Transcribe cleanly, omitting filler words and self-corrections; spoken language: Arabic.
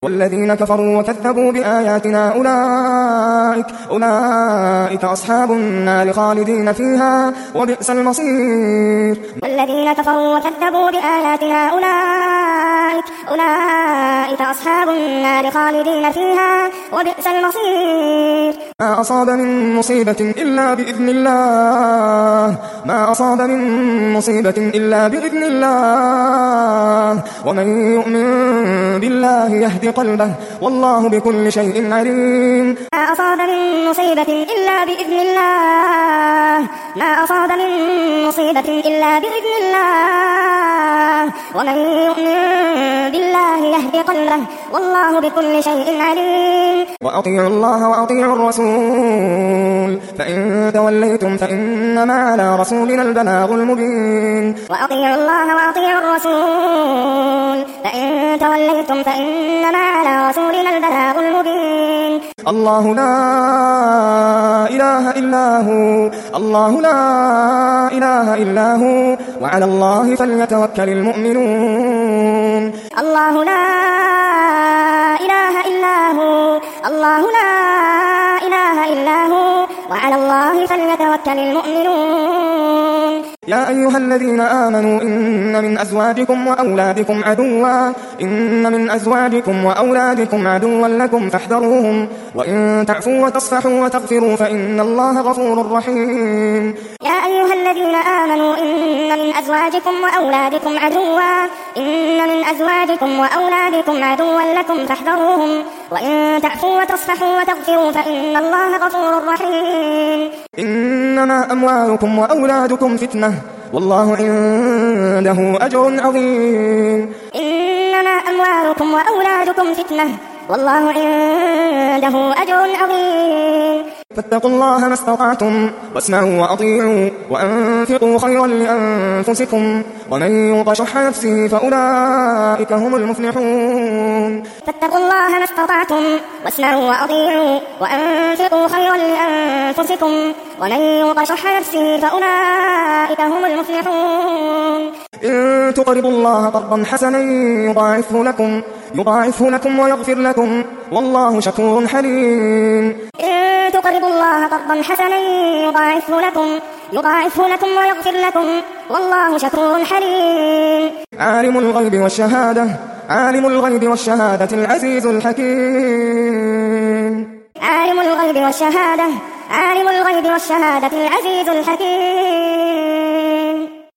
والذين كفروا وكذبوا بآياتنا أولئك أصحاب النار خالدين فيها وبئس المصير. والذين كفروا وكذبوا بآياتنا أولئك أصحاب النار خالدين فيها وبئس المصير. ما أصاب من مصيبة إلا بإذن الله بإذن الله ومن يؤمن بالله يهد قلبه والله بكل شيء عليم. ما أصاب من مصيبة إلا بإذن الله ومن يؤمن بالله يهد قلبه والله بكل شيء عليم. وأطيعوا الله وأطيعوا الرسول فإن توليتم فإنما على رسولنا البلاغ المبين. وأطيعوا الله وأطيعوا الرسول فإن توليتم فإنما على رسولنا البلاغ المبين. الله لا إله إلا هو وعلى الله فليتوكل المؤمنون. الله لا إله إلا هو وعلى الله فليتوكل المؤمنون. يا أيها الذين آمنوا إن من أزواجكم وأولادكم عدوا لكم فاحذروهم وإن تعفوا وتصفحوا وتغفروا فإن الله غفور رحيم. يا أيها الذين آمنوا إن من أزواجكم وأولادكم عدوا لكم فاحذروهم وإن تعفوا وتصفحوا وتغفروا فإن الله غفور رحيم. إنما أموالكم وأولادكم فتنة والله عنده أجر عظيم. إنما أموالكم وأولادكم فتنة والله عنده أجر عظيم. فاتقوا الله ما استطعتم واسمعوا وأطيعوا وأنفقوا خيرا لأنفسكم ومن يوق شح نفسه فأولئك هم المفلحون. فاتقوا الله ما استطعتم واسمعوا وأطيعوا وأنفقوا خيرا لأنفسكم ومن يوق شح نفسه فأولئك هم المفلحون. إن تقرضوا الله قرضا حسنا يضاعفه لكم ويغفر لكم والله شكور حليم. إن تقرضوا الله قرضا حسنا يضاعفه لكم ويغفر لكم والله شكور حليم. عالم الغيب والشهادة العزيز الحكيم. عالم الغيب والشهادة العزيز الحكيم.